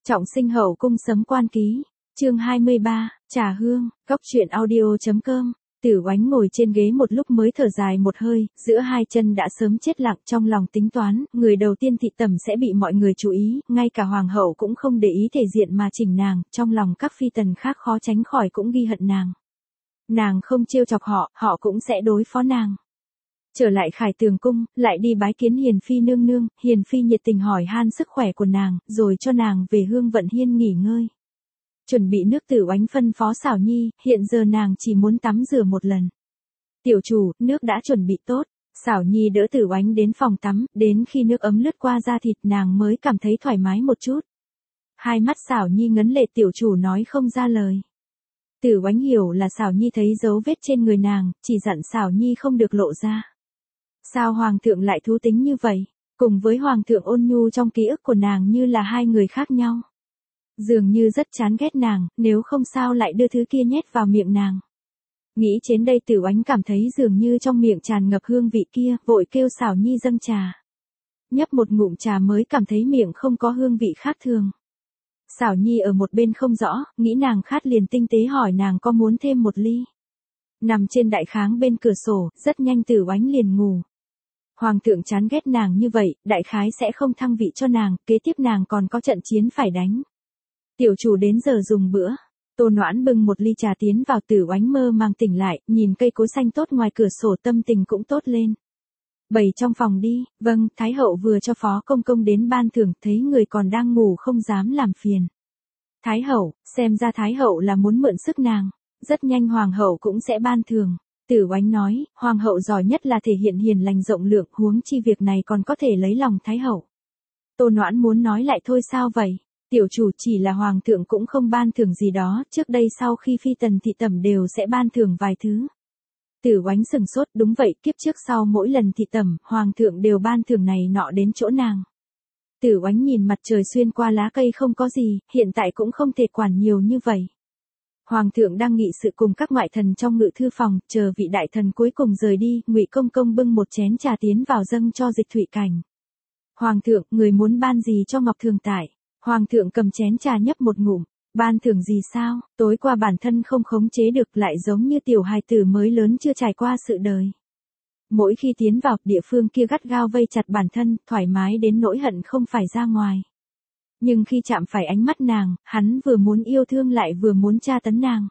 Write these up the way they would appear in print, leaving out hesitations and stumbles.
Trọng sinh hậu cung sấm quan ký, chương 23, trà hương, góc truyện audio.com. Tử Oánh ngồi trên ghế một lúc mới thở dài một hơi, giữa hai chân đã sớm chết lặng, trong lòng tính toán, người đầu tiên thị tẩm sẽ bị mọi người chú ý, ngay cả hoàng hậu cũng không để ý thể diện mà chỉnh nàng, trong lòng các phi tần khác khó tránh khỏi cũng ghi hận nàng. Nàng không trêu chọc họ, họ cũng sẽ đối phó nàng. Trở lại Khải Tường cung, lại đi bái kiến Hiền phi nương nương, Hiền phi nhiệt tình hỏi han sức khỏe của nàng, rồi cho nàng về Hương Vận Hiên nghỉ ngơi. Chuẩn bị nước. Tử Oánh phân phó Xảo Nhi, hiện giờ nàng chỉ muốn tắm rửa một lần. Tiểu chủ, nước đã chuẩn bị tốt. Xảo Nhi đỡ Tử Oánh đến phòng tắm, đến khi nước ấm lướt qua da thịt nàng mới cảm thấy thoải mái một chút. Hai mắt Xảo Nhi ngấn lệ, tiểu chủ nói không ra lời. Tử Oánh hiểu là Xảo Nhi thấy dấu vết trên người nàng, chỉ dặn Xảo Nhi không được lộ ra. Sao hoàng thượng lại thú tính như vậy? Cùng với hoàng thượng ôn nhu trong ký ức của nàng như là hai người khác nhau. Dường như rất chán ghét nàng, nếu không sao lại đưa thứ kia nhét vào miệng nàng. Nghĩ đến đây Tử Oánh cảm thấy dường như trong miệng tràn ngập hương vị kia, vội kêu Xảo Nhi dâng trà. Nhấp một ngụm trà mới cảm thấy miệng không có hương vị khác thường. Xảo Nhi ở một bên không rõ, nghĩ nàng khát liền tinh tế hỏi nàng có muốn thêm một ly. Nằm trên đại kháng bên cửa sổ, rất nhanh Tử Oánh liền ngủ. Hoàng thượng chán ghét nàng như vậy, đại khái sẽ không thăng vị cho nàng, kế tiếp nàng còn có trận chiến phải đánh. Tiểu chủ đến giờ dùng bữa. Tô Noãn bưng một ly trà tiến vào. Tử Oánh mơ màng tỉnh lại, nhìn cây cối xanh tốt ngoài cửa sổ tâm tình cũng tốt lên. Bày trong phòng đi. Vâng, Thái hậu vừa cho phó công công đến ban thưởng, thấy người còn đang ngủ không dám làm phiền. Thái hậu, xem ra Thái hậu là muốn mượn sức nàng. Rất nhanh hoàng hậu cũng sẽ ban thưởng. Tử Oánh nói, hoàng hậu giỏi nhất là thể hiện hiền lành rộng lượng, huống chi việc này còn có thể lấy lòng Thái hậu. Tô Noãn muốn nói lại thôi sao vậy? Tiểu chủ, chỉ là hoàng thượng cũng không ban thưởng gì đó, trước đây sau khi phi tần thị tẩm đều sẽ ban thưởng vài thứ. Tử Oánh sừng sốt, đúng vậy, kiếp trước sau mỗi lần thị tẩm, hoàng thượng đều ban thưởng này nọ đến chỗ nàng. Tử Oánh nhìn mặt trời xuyên qua lá cây không có gì, hiện tại cũng không thể quản nhiều như vậy. Hoàng thượng đang nghị sự cùng các ngoại thần trong ngự thư phòng, chờ vị đại thần cuối cùng rời đi, Ngụy công công bưng một chén trà tiến vào dâng cho Dịch Thụy Cảnh. Hoàng thượng, người muốn ban gì cho Ngọc Thường Tại? Hoàng thượng cầm chén trà nhấp một ngụm, ban thưởng gì sao? Tối qua bản thân không khống chế được, lại giống như tiểu hài tử mới lớn chưa trải qua sự đời. Mỗi khi tiến vào, địa phương kia gắt gao vây chặt bản thân, thoải mái đến nỗi hận không phải ra ngoài. Nhưng khi chạm phải ánh mắt nàng, hắn vừa muốn yêu thương lại vừa muốn tra tấn nàng.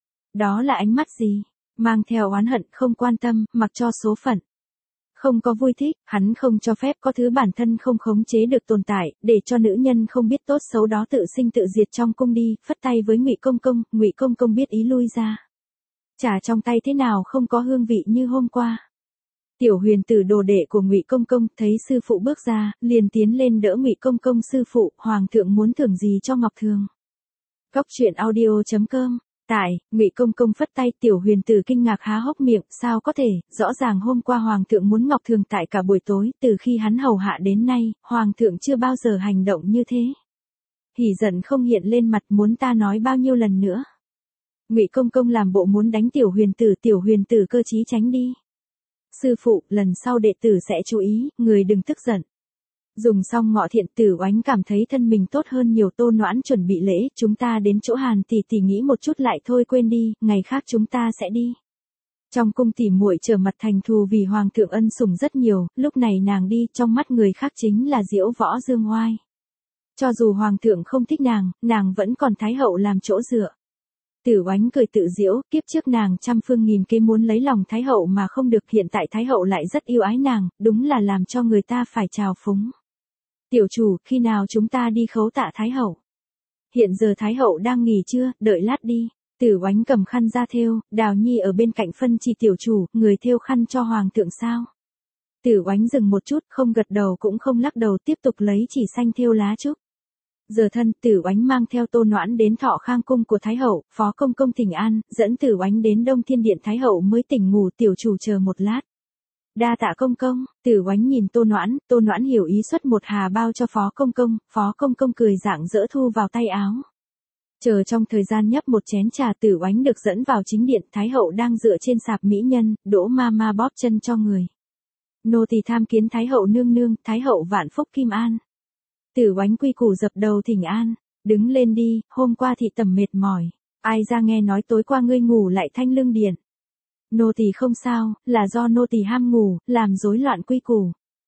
Đó là ánh mắt gì? Mang theo oán hận, không quan tâm, mặc cho số phận. Không có vui thích, hắn không cho phép có thứ bản thân không khống chế được tồn tại, để cho nữ nhân không biết tốt xấu đó tự sinh tự diệt trong cung đi, phất tay với Ngụy công công biết ý lui ra. Trà trong tay thế nào không có hương vị như hôm qua. Tiểu Huyền Tử đồ đệ của Ngụy công công thấy sư phụ bước ra, liền tiến lên đỡ Ngụy công công. Sư phụ, hoàng thượng muốn thưởng gì cho Ngọc Thường? Góc truyện audio.com. Tại, Ngụy công công phất tay. Tiểu Huyền Tử kinh ngạc há hốc miệng, sao có thể, rõ ràng hôm qua hoàng thượng muốn Ngọc Thường Tại cả buổi tối, từ khi hắn hầu hạ đến nay, hoàng thượng chưa bao giờ hành động như thế. Hỉ giận không hiện lên mặt, muốn ta nói bao nhiêu lần nữa? Ngụy công công làm bộ muốn đánh Tiểu Huyền Tử cơ trí tránh đi. Sư phụ, lần sau đệ tử sẽ chú ý, người đừng tức giận. Dùng xong ngọ thiện. Tử Oánh cảm thấy thân mình tốt hơn nhiều. Tô Noãn chuẩn bị lễ, chúng ta đến chỗ Hàn tỷ tỷ nghĩ một chút lại thôi, quên đi, ngày khác chúng ta sẽ đi. Trong cung tỉ muội trở mặt thành thù vì hoàng thượng ân sủng rất nhiều, lúc này nàng đi, trong mắt người khác chính là diễu võ dương oai. Cho dù hoàng thượng không thích nàng vẫn còn Thái hậu làm chỗ dựa. Tử Oánh cười tự giễu, kiếp trước nàng trăm phương nghìn kế muốn lấy lòng Thái hậu mà không được, hiện tại Thái hậu lại rất yêu ái nàng, đúng là làm cho người ta phải trào phúng. Tiểu chủ, khi nào chúng ta đi khấu tạ Thái hậu? Hiện giờ Thái hậu đang nghỉ trưa, đợi lát đi. Tử Oánh cầm khăn ra thêu, Đào Nhi ở bên cạnh phân chỉ. Tiểu chủ, người thêu khăn cho hoàng thượng sao? Tử Oánh dừng một chút, không gật đầu cũng không lắc đầu, tiếp tục lấy chỉ xanh thêu lá trúc. Giờ thân, Tử Oánh mang theo Tô Noãn đến Thọ Khang cung của Thái hậu, phó công công thỉnh an, dẫn Tử Oánh đến Đông Thiên điện. Thái hậu mới tỉnh ngủ. Tiểu chủ chờ một lát. Đa tạ công công. Tử Oánh nhìn Tô Noãn hiểu ý xuất một hà bao cho phó công công cười rạng rỡ thu vào tay áo. Chờ trong thời gian nhấp một chén trà, Tử Oánh được dẫn vào chính điện. Thái hậu đang dựa trên sạp mỹ nhân, Đỗ ma bóp chân cho người. Nô tỳ tham kiến Thái hậu nương nương. Thái hậu vạn phúc kim an. Tử Oánh quy củ dập đầu thỉnh an. Đứng lên đi, hôm qua thị tẩm mệt mỏi. Ai ra nghe nói tối qua ngươi ngủ lại thanh lương điện. Nô tỳ không sao, là do nô tỳ ham ngủ, làm rối loạn quy củ.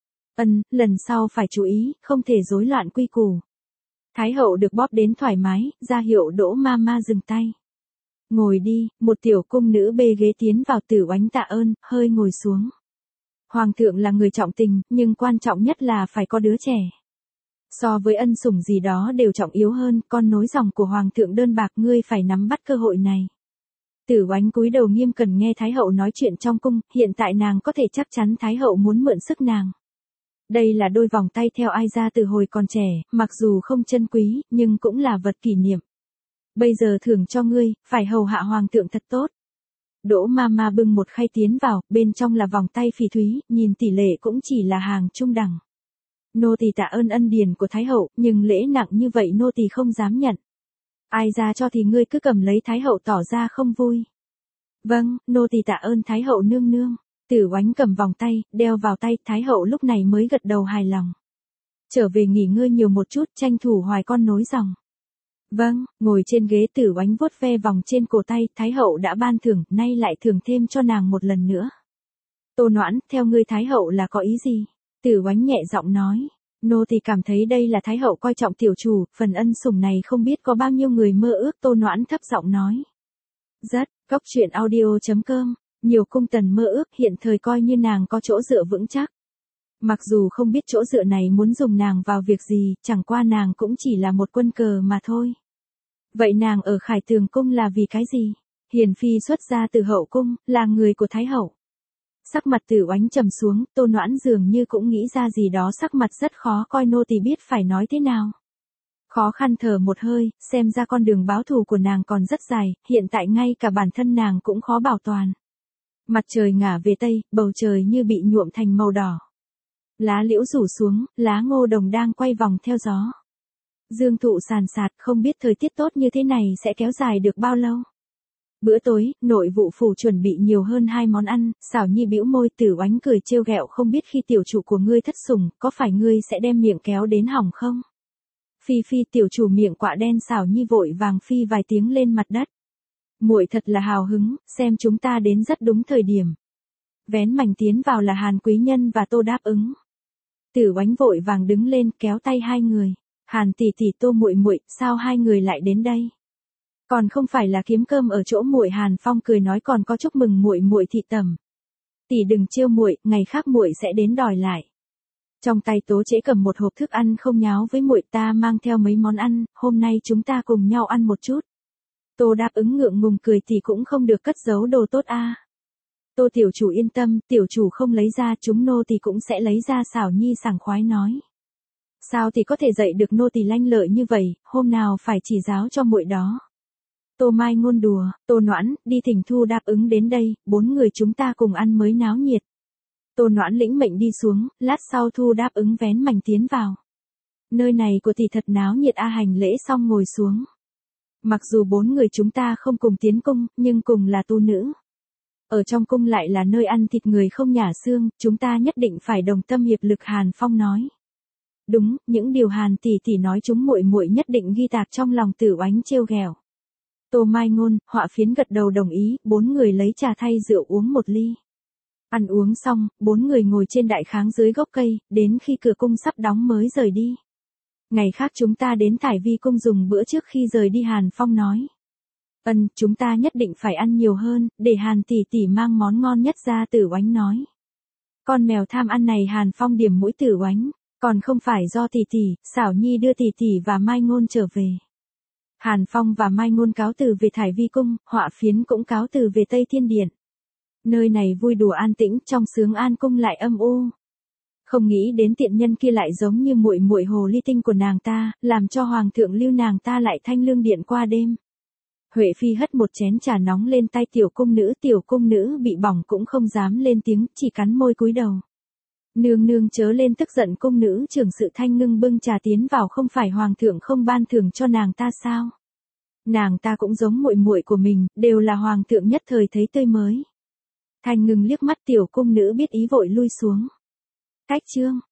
Lần sau phải chú ý, không thể rối loạn quy củ. Thái hậu được bóp đến thoải mái, ra hiệu Đỗ Mama dừng tay. Ngồi đi, một tiểu cung nữ bê ghế tiến vào. Tử Oánh tạ ơn, hơi ngồi xuống. Hoàng thượng là người trọng tình, nhưng quan trọng nhất là phải có đứa trẻ. So với ân sủng gì đó đều trọng yếu hơn, con nối dòng của hoàng thượng đơn bạc, ngươi phải nắm bắt cơ hội này. Tử Oánh cúi đầu nghiêm cẩn nghe Thái hậu nói chuyện trong cung, hiện tại nàng có thể chắc chắn Thái hậu muốn mượn sức nàng. Đây là đôi vòng tay theo Ai Gia từ hồi còn trẻ, mặc dù không chân quý, nhưng cũng là vật kỷ niệm. Bây giờ thưởng cho ngươi, phải hầu hạ hoàng thượng thật tốt. Đỗ Mama bưng một khay tiến vào, bên trong là vòng tay phỉ thúy, nhìn tỷ lệ cũng chỉ là hàng trung đẳng. Nô tỳ tạ ơn ân điển của Thái hậu, nhưng lễ nặng như vậy nô tỳ không dám nhận. Ai ra cho thì ngươi cứ cầm lấy. Thái hậu tỏ ra không vui. Vâng, nô tỳ tạ ơn Thái hậu nương nương. Tử Oánh cầm vòng tay, đeo vào tay. Thái hậu lúc này mới gật đầu hài lòng. Trở về nghỉ ngơi nhiều một chút, tranh thủ hoài con nối dòng. Vâng, ngồi trên ghế Tử Oánh vuốt ve vòng trên cổ tay. Thái hậu đã ban thưởng, nay lại thưởng thêm cho nàng một lần nữa. Tô Noãn, theo ngươi Thái hậu là có ý gì? Tử Oánh nhẹ giọng nói. Nô tỳ cảm thấy đây là Thái hậu coi trọng tiểu chủ, phần ân sủng này không biết có bao nhiêu người mơ ước. Tô Noãn thấp giọng nói. Rất, Cóc truyện audio.com, nhiều cung tần mơ ước, hiện thời coi như nàng có chỗ dựa vững chắc. Mặc dù không biết chỗ dựa này muốn dùng nàng vào việc gì, chẳng qua nàng cũng chỉ là một quân cờ mà thôi. Vậy nàng ở Khải Tường cung là vì cái gì? Hiền phi xuất gia từ hậu cung, là người của Thái hậu. Sắc mặt Tử Oánh trầm xuống, Tô Noãn dường như cũng nghĩ ra gì đó, sắc mặt rất khó coi, nô tỳ biết phải nói thế nào. Khó khăn thở một hơi, xem ra con đường báo thù của nàng còn rất dài, hiện tại ngay cả bản thân nàng cũng khó bảo toàn. Mặt trời ngả về tây, bầu trời như bị nhuộm thành màu đỏ. Lá liễu rủ xuống, lá ngô đồng đang quay vòng theo gió. Dương thụ sàn sạt, không biết thời tiết tốt như thế này sẽ kéo dài được bao lâu. Bữa tối, nội vụ phủ chuẩn bị nhiều hơn 2 món ăn. Xảo Nhi bĩu môi. Tử Oánh cười trêu ghẹo, không biết khi tiểu chủ của ngươi thất sủng, có phải ngươi sẽ đem miệng kéo đến hỏng không? Phi phi, tiểu chủ miệng quạ đen. Xảo Nhi vội vàng phi vài tiếng lên mặt đất. Muội thật là hào hứng, xem chúng ta đến rất đúng thời điểm. Vén mảnh tiến vào là Hàn Quý Nhân và Tô đáp ứng. Tử Oánh vội vàng đứng lên kéo tay hai người. Hàn tỷ tỷ, Tô muội muội, sao hai người lại đến đây? Còn không phải là kiếm cơm ở chỗ muội. Hàn Phong cười nói, còn có chúc mừng muội muội thị tẩm. Tỷ đừng trêu muội, ngày khác muội sẽ đến đòi lại. Trong tay Tố Trễ cầm một hộp thức ăn, không nháo với muội, ta mang theo mấy món ăn, hôm nay chúng ta cùng nhau ăn một chút. Tô đáp ứng ngượng ngùng cười, tỷ cũng không được cất giấu đồ tốt a. Tô tiểu chủ yên tâm, tiểu chủ không lấy ra, chúng nô tỳ cũng sẽ lấy ra. Xảo Nhi sảng khoái nói. Sao tỷ có thể dạy được nô tỳ lanh lợi như vậy, hôm nào phải chỉ giáo cho muội đó. Tô Mai ngôn đùa. Tô Noãn, đi thỉnh Thu đáp ứng đến đây, 4 người chúng ta cùng ăn mới náo nhiệt. Tô Noãn lĩnh mệnh đi xuống, lát sau Thu đáp ứng vén mảnh tiến vào. Nơi này của tỷ thật náo nhiệt a. Hành lễ xong ngồi xuống. Mặc dù 4 người chúng ta không cùng tiến cung, nhưng cùng là tu nữ. Ở trong cung lại là nơi ăn thịt người không nhả xương, chúng ta nhất định phải đồng tâm hiệp lực. Hàn Phong nói. Đúng, những điều Hàn tỷ tỷ nói chúng muội muội nhất định ghi tạc trong lòng. Tử Oánh trêu ghẹo. Tô Mai ngôn, Họa Phiến gật đầu đồng ý, 4 người lấy trà thay rượu uống một ly. Ăn uống xong, 4 người ngồi trên đại kháng dưới gốc cây, đến khi cửa cung sắp đóng mới rời đi. Ngày khác chúng ta đến Thải Vi cung dùng bữa trước khi rời đi. Hàn Phong nói. Chúng ta nhất định phải ăn nhiều hơn, để Hàn tỷ tỷ mang món ngon nhất ra. Tử Oánh nói. Con mèo tham ăn này. Hàn Phong điểm mũi Tử Oánh. Còn không phải do tỷ tỷ, Xảo Nhi đưa tỷ tỷ và Mai ngôn trở về. Hàn Phong và Mai ngôn cáo từ về Thải Vi cung, Họa Phiến cũng cáo từ về Tây Thiên Điện. Nơi này vui đùa an tĩnh, trong Sướng An cung lại âm u. Không nghĩ đến tiện nhân kia lại giống như muội muội hồ ly tinh của nàng ta, làm cho hoàng thượng lưu nàng ta lại thanh lương điện qua đêm. Huệ Phi hất một chén trà nóng lên tay tiểu cung nữ bị bỏng cũng không dám lên tiếng, chỉ cắn môi cúi đầu. Nương nương chớ lên tức giận. Cung nữ trưởng sự Thanh Ngưng bưng trà tiến vào, không phải hoàng thượng không ban thưởng cho nàng ta sao? Nàng ta cũng giống muội muội của mình, đều là hoàng thượng nhất thời thấy tươi mới. Thanh Ngưng liếc mắt tiểu cung nữ biết ý vội lui xuống. Cách chương